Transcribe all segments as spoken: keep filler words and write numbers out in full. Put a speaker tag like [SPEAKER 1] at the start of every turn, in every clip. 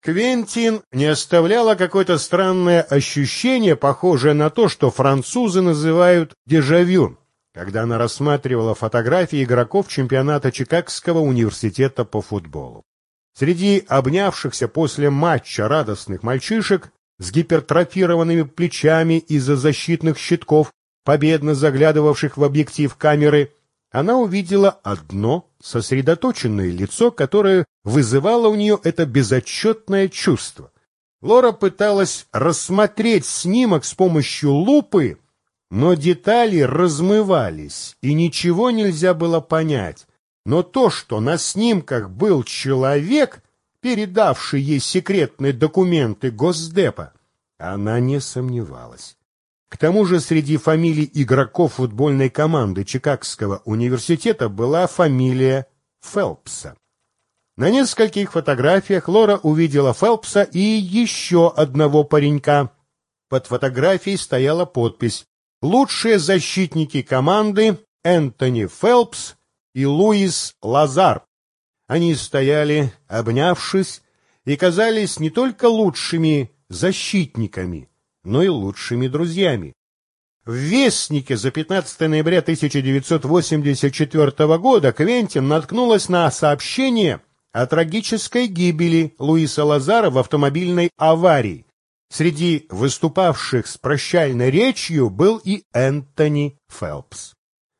[SPEAKER 1] Квентин не оставляло какое-то странное ощущение, похожее на то, что французы называют дежавю, когда она рассматривала фотографии игроков чемпионата Чикагского университета по футболу. Среди обнявшихся после матча радостных мальчишек с гипертрофированными плечами из-за защитных щитков, победно заглядывавших в объектив камеры, она увидела одно сосредоточенное лицо, которое вызывало у нее это безотчетное чувство. Лора пыталась рассмотреть снимок с помощью лупы, но детали размывались, и ничего нельзя было понять. Но то, что на снимках был человек, передавший ей секретные документы Госдепа, она не сомневалась. К тому же среди фамилий игроков футбольной команды Чикагского университета была фамилия Фелпса. На нескольких фотографиях Лора увидела Фелпса и еще одного паренька. Под фотографией стояла подпись «Лучшие защитники команды Энтони Фелпс и Луис Лазар». Они стояли, обнявшись, и казались не только лучшими защитниками, но и лучшими друзьями. В «Вестнике» за пятнадцатое ноября тысяча девятьсот восемьдесят четвёртого года Квентин наткнулась на сообщение о трагической гибели Луиса Лазара в автомобильной аварии. Среди выступавших с прощальной речью был и Энтони Фелпс.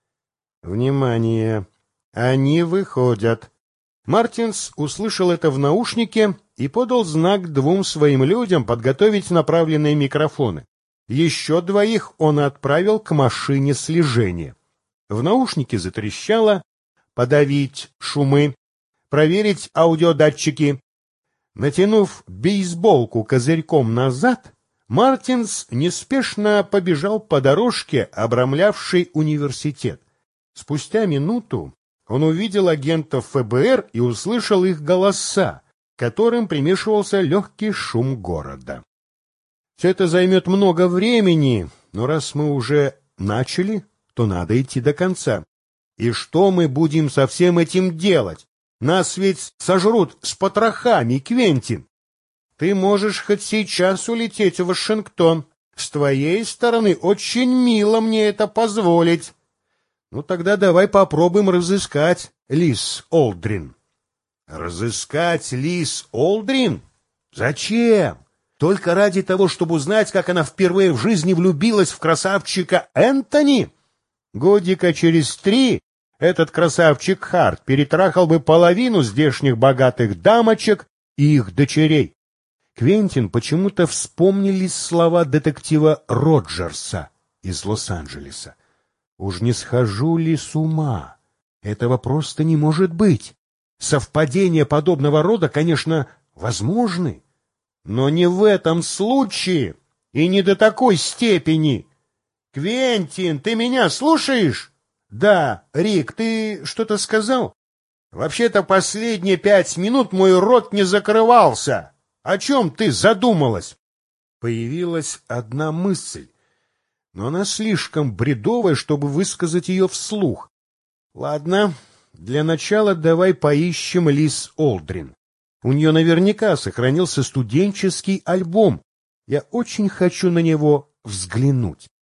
[SPEAKER 1] «Внимание! Они выходят!» Мартинс услышал это в наушнике и подал знак двум своим людям подготовить направленные микрофоны. Еще двоих он отправил к машине слежения. В наушнике затрещало: подавить шумы, проверить аудиодатчики. Натянув бейсболку козырьком назад, Мартинс неспешно побежал по дорожке, обрамлявшей университет. Спустя минуту он увидел агентов ФБР и услышал их голоса, к которым примешивался легкий шум города. Все это займет много времени, но раз мы уже начали, то надо идти до конца. И что мы будем со всем этим делать? Нас ведь сожрут с потрохами, Квентин. Ты можешь хоть сейчас улететь в Вашингтон. С твоей стороны очень мило мне это позволить. Ну тогда давай попробуем разыскать Лиз Олдрин. Разыскать Лиз Олдрин? Зачем? Только ради того, чтобы узнать, как она впервые в жизни влюбилась в красавчика Энтони? Годика через три этот красавчик Харт перетрахал бы половину здешних богатых дамочек и их дочерей. Квентин почему-то вспомнились слова детектива Роджерса из Лос-Анджелеса. Уж не схожу ли с ума? Этого просто не может быть. Совпадения подобного рода, конечно, возможны, но не в этом случае и не до такой степени. Квентин, ты меня слушаешь? Да, Рик, ты что-то сказал? Вообще-то последние пять минут мой рот не закрывался. О чем ты задумалась? Появилась одна мысль, но она слишком бредовая, чтобы высказать ее вслух. Ладно, для начала давай поищем Лиз Олдрин. У нее наверняка сохранился студенческий альбом. Я очень хочу на него взглянуть.